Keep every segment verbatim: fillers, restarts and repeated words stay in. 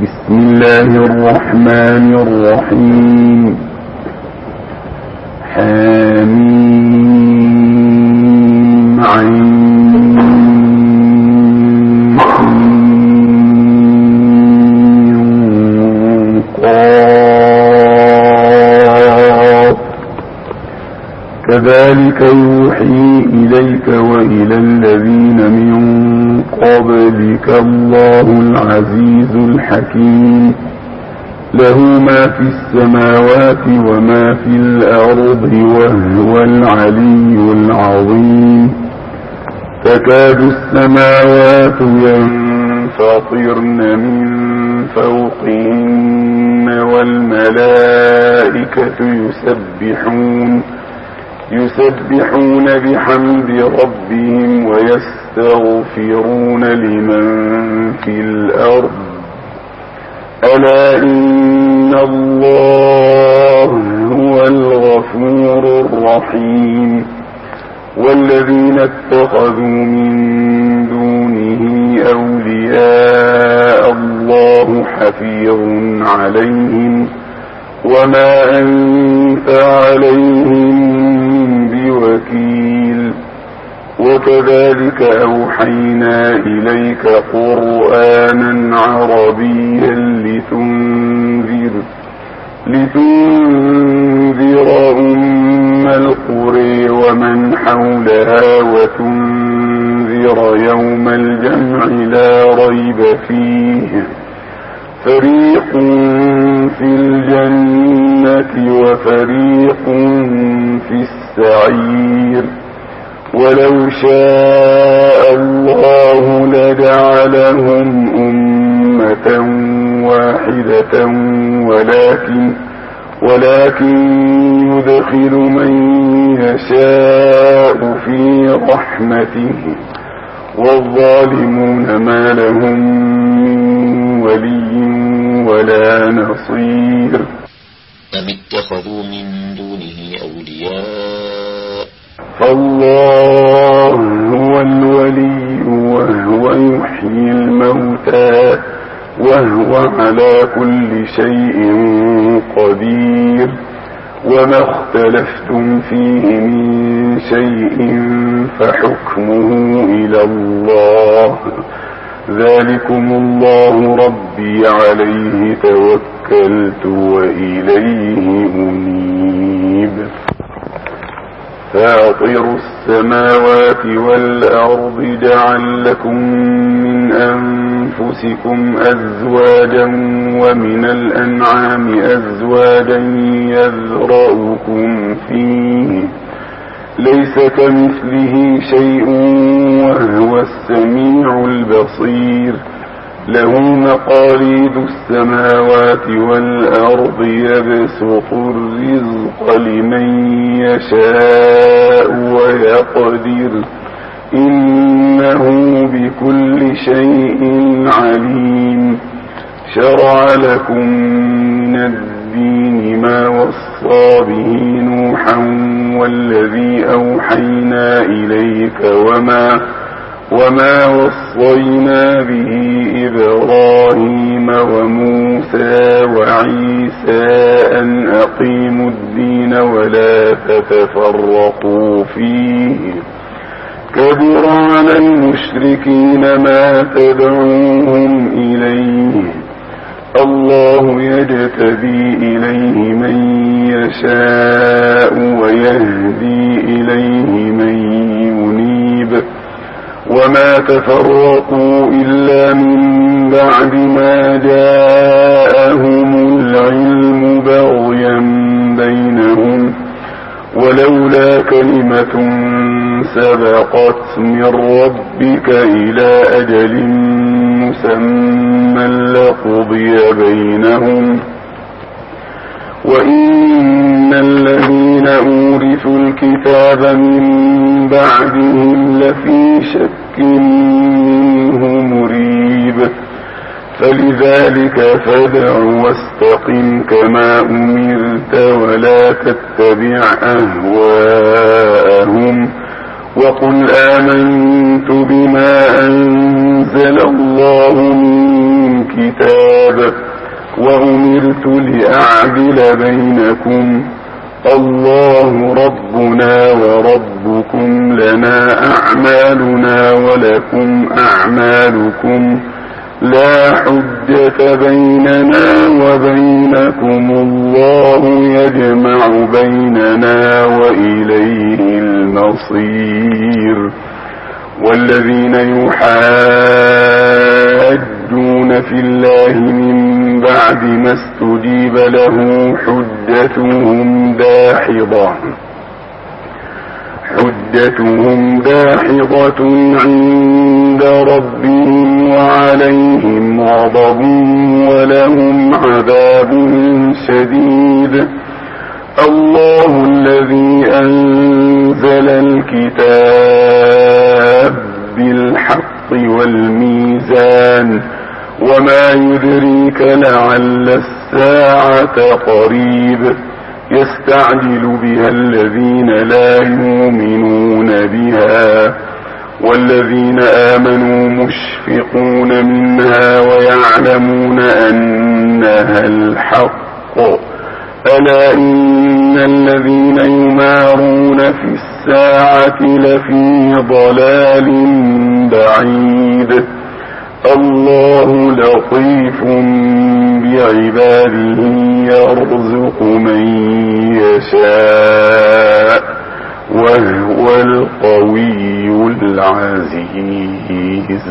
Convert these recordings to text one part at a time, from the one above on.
بسم الله الرحمن الرحيم. حميم عين قاف كذلك يوحي إليك وإلى الذين من قبلك الله العزيز الحكيم له ما في السماوات وما في الأرض وهو العلي العظيم. تكاد السماوات ينفطرن من فوقهن والملائكة يسبحون يسبحون بحمد ربهم ويستغفرون لمن في الأرض ألا إن الله هو الغفور الرحيم. والذين اتخذوا من دونه أولياء الله حفيظ عليهم وما أنت عليهم بوكيل. وكذلك أوحينا إليك قرآنا عربيا لتنذر لتنذر أم القرى ومن حولها وتنذر يوم الجمع لا ريب فيه فريق في الجنة وفريق في السعير. ولو شاء الله لجعلهم أمة واحدة ولكن ولكن يدخل من يشاء في رحمته والظالمون ما لهم من ولي ولا نصير. أم اتخذوا من دونه أولياء فالله هو الولي وهو يحيي الموتى وهو على كل شيء قدير. وما اختلفتم فيه من شيء فحكمه إلى الله ذلكم الله ربي عليه توكلت وإليه أنيب. فاطر السماوات والأرض جعل لكم من أنفسكم أزواجا ومن الأنعام أزواجا يذرأكم فيه ليس كمثله شيء وهو السميع البصير. له مقاليد السماوات والأرض يبسط الرزق لمن يشاء ويقدر إنه بكل شيء عليم. شرع لكم من الدين ما وصى به نوحا والذي أوحينا إليك وما وما وصينا به إبراهيم وموسى وعيسى أن أقيموا الدين ولا تتفرقوا فيه كبر على المشركين ما تدعوهم إليه الله يجتبي إليه من يشاء ويهدي إليه من ينيب. وما تفرقوا إلا من بعد ما جاءهم العلم بغيا بينهم ولولا كلمة سبقت من ربك إلى أجل مسمى لقضي بينهم وإن الذين أورثوا الكتاب من بعدهم لفي شك منه مريب. فلذلك فادع واستقم كما أمرت ولا تتبع أهواءهم وقل آمنت بما أنزل الله من كتاب أمرت لأعدل بينكم الله ربنا وربكم لنا أعمالنا ولكم أعمالكم لا حجة بيننا وبينكم الله يجمع بيننا وإليه المصير. والذين يحاجون في الله من بعد ما استجيب له حجتهم داحضة حجتهم داحضة عند ربهم وعليهم غضب ولهم عذاب شديد. الله الذي أنزل الكتاب بالحق والميزان وما يدريك لعل الساعة قريب يستعجل بها الذين لا يؤمنون بها والذين آمنوا مشفقون منها ويعلمون أنها الحق. ألا إن الذين يمارون في الساعة لفي ضلال بعيد. الله لطيف بعباده يرزق من يشاء وهو القوي العزيز.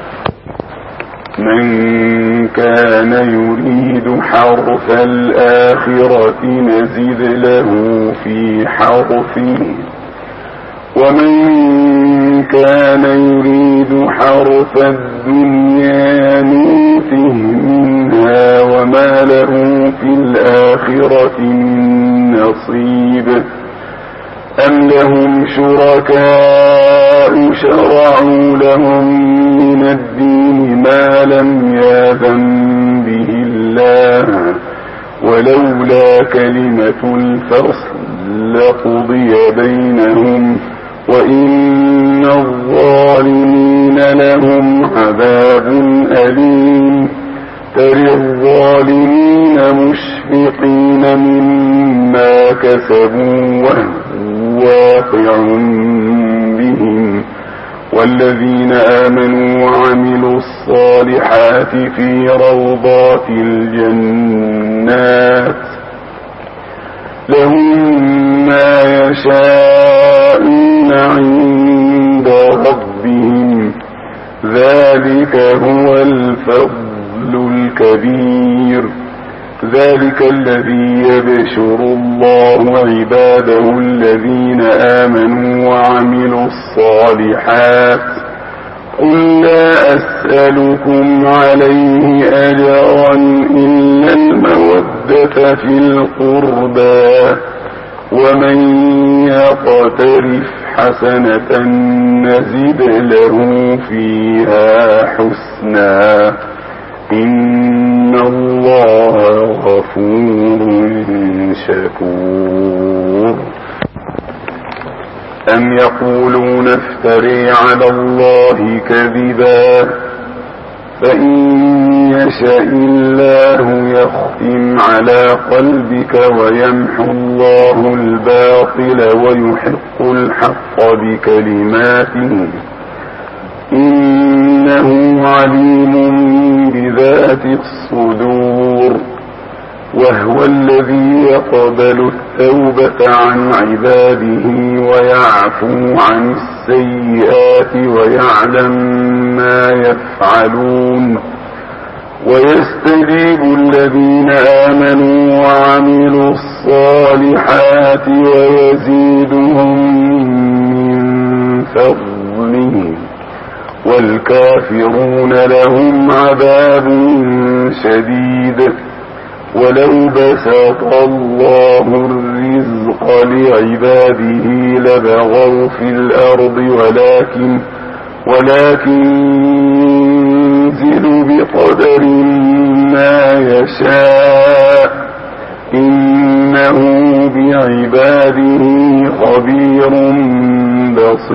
من كان يريد حرث الآخرة نزد له في حرثه ومن كان يريد حرث الدنيا نؤته منها وما له في الآخرة من نصيب. أم لهم شركاء شرعوا لهم من الدين ما لم يأذن به الله ولولا كلمة الفصل لقضي بينهم وإن الظالمين لهم عذاب أليم. ترى الظالمين مشفقين مما كسبوا وهو واقع بهم والذين آمنوا وعملوا الصالحات في روضات الجنات لهم ما يشاءون عند ربهم ذلك هو الفضل الكبير. ذلك الذي يبشر الله عباده الذين آمنوا وعملوا الصالحات. قل لا أسألكم عليه أجرا إلا المودة في القربى ومن يقترف حسنة نزد له فيها حسنا إن الله غفور شكور. أم يقولون افتري على الله كذبا فإن يشاء الله يختم على قلبك ويمحو الله الباطل ويحق الحق بكلماته إنه عليم بذات الصدور. وهو الذي يقبل التوبة عن عباده ويعفو عن السيئات ويعلم ما يفعلون ويستجيب الذين آمنوا وعملوا الصالحات ويزيدهم من فضله والكافرون لهم عذاب شديد. ولو بسط الله الرزق لعباده لبغوا في الأرض ولكن ولكن ينزل بقدر ما يشاء إنه بعباده خبير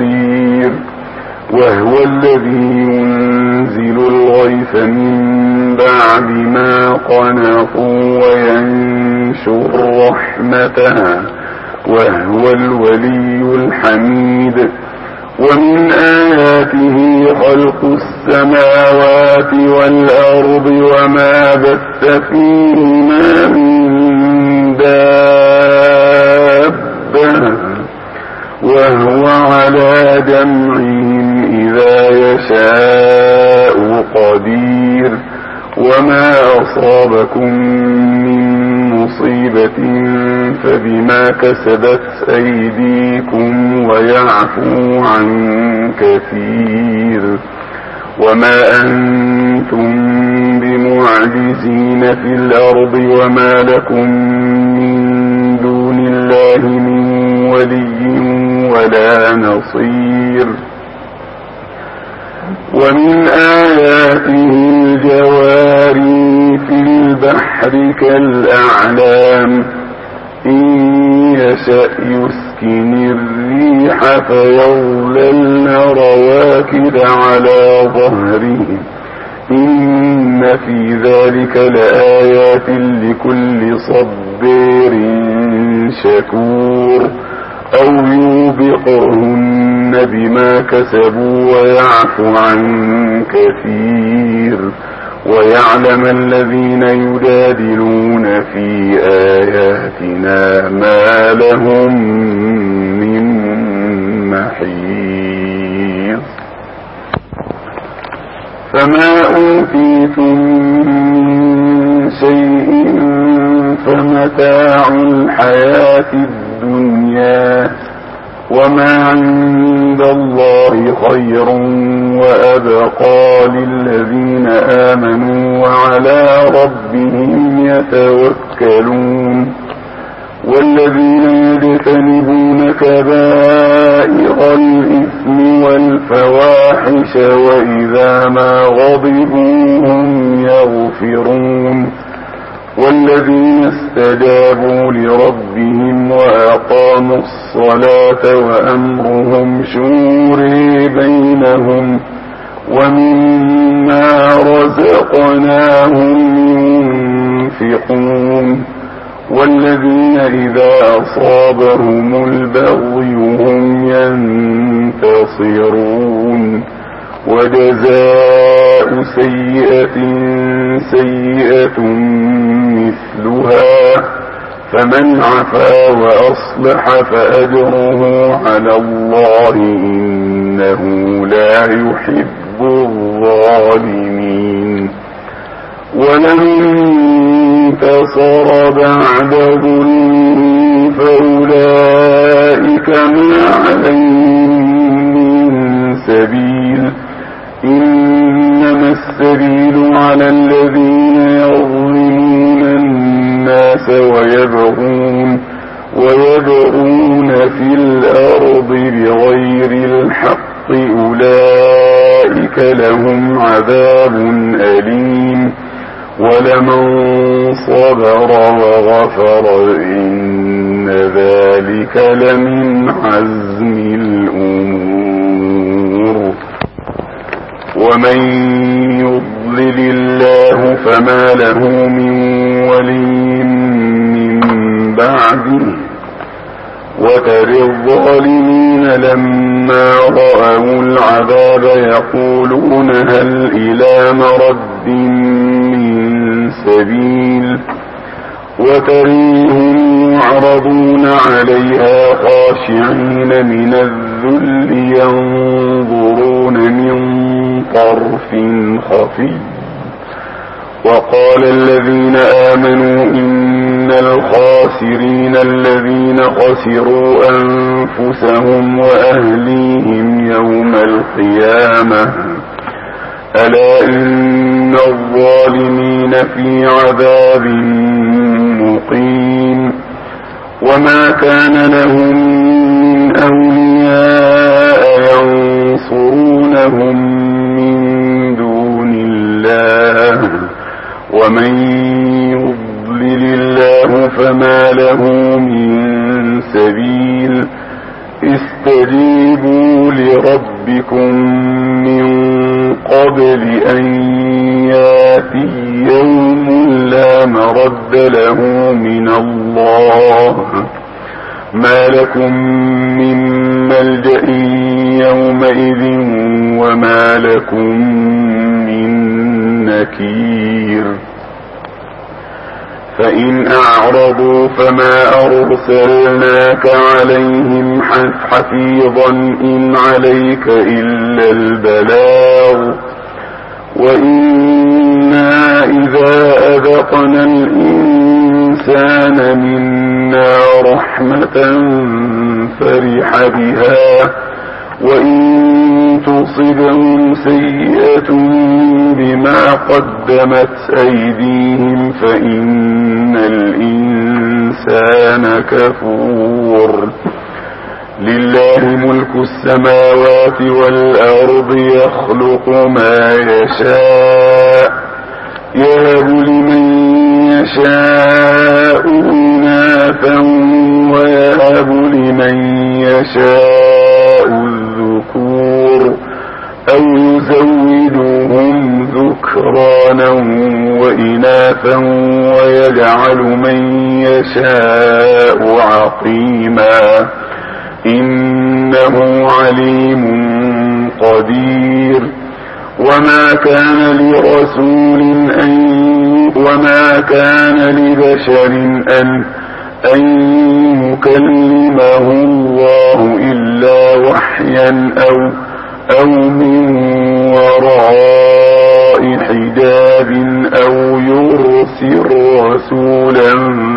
بصير. وهو الذي ينزل الغيث من بعد ما قنطوا وينشر رحمتها وهو الولي الحميد. ومن آياته خلق السماوات والأرض وما بث فيهما من دابة وهو على جمعهم إذا يشاء قدير. وما أصابكم من مصيبة فبما كسبت أيديكم ويعفو عن كثير. وما أنتم بمعجزين في الأرض وما لكم من دون الله من ولي ولا نصير. ومن آياته الجواري في البحر كالأعلام إن يشأ يسكن الريح فيظللن رواكد على ظهره إن في ذلك لآيات لكل صبار شكور. أو يوبقهن بما كسبوا ويعفو عن كثير. ويعلم الذين يجادلون في آياتنا ما لهم من محيص. فما أوتيتم من شيء فمتاع الحياة الدنيا وما عند الله خير وأبقى للذين آمنوا وعلى ربهم يتوكلون. والذين يجتنبون كبائر الإثم والفواحش وإذا ما غضبوا هم يغفرون. والذين استجابوا لربهم وأقاموا الصلاة وأمرهم شورى بينهم ومما رزقناهم ينفقون. والذين إذا أصابهم البغي هم ينتصرون. وجزاء سيئة سيئة مثلها فمن عفا وأصلح فأجره على الله إنه لا يحب الظالمين. ومن انتصر بعد ظلمه فأولئك ما عليهم من سبيل إنما السبيل على الذين يظلمون الناس ويبغون ويبغون في الأرض بغير الحق أولئك لهم عذاب أليم. ولمن صبر وغفر إن ذلك لمن عزم الأمور. ومن يضلل الله فما له من ولي من بعده. وترى الظالمين لما رأوا العذاب يقولون هل إلى مرد من سبيل. وتريهم يعرضون عليها خاشعين من الذل ينظرون من طرف خفي. وقال الذين آمنوا إن الخاسرين الذين خسروا أنفسهم وأهليهم يوم القيامة ألا إن الظالمين في عذاب مقيم. وما كان لهم من أولياء ينصرونهم من دون الله ومن يضلل الله فما له من سبيل. استجيبوا لربكم من قبل أن ياتي يوم لا مرد له من الله ما لكم من ملجأ يومئذ وما لكم من نكير فإن أعرضوا فما أرسلناك عليهم حفيظا إن عليك إلا البلاغ وإنا إذا أذقنا الإنسان منا رحمة فرح بها وإن تصبهم سيئة بما قدمت أيديهم فإن الإنسان كفور لله ملك السماوات والأرض يخلق ما يشاء يهب لمن يشاء إناثا ويهب لمن يشاء الذكور أو يزودهم ذكرانا وإناثا ويجعل من يشاء عقيما إنه عليم قدير وما كان لرسول أن وما كان لبشر أن أن يكلمه الله إلا وحيا أو أو من وراء حجاب أو يرسل رسولا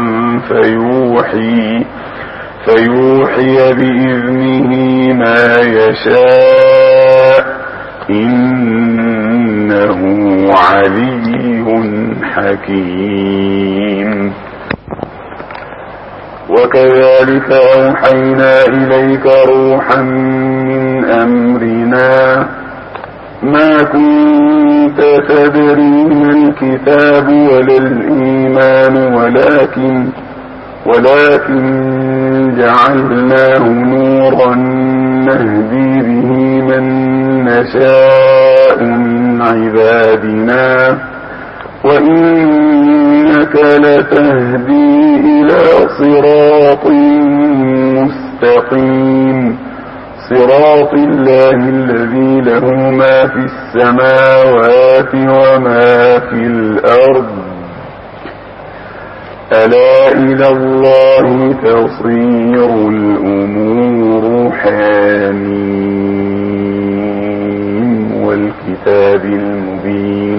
فيوحي فيوحي بإذنه ما يشاء إنه علي حكيم وكذلك أوحينا إليك روحا من أمرنا ما كنت تدري ما الكتاب ولا الإيمان ولكن ولكن جعلناه نورا نهدي به من نشاء من عبادنا وإنك لتهدي إلى صراط مستقيم صراط الله الذي له ما في السماوات وما في الأرض ألا إلى الله تصير الأمور حميم والكتاب المبين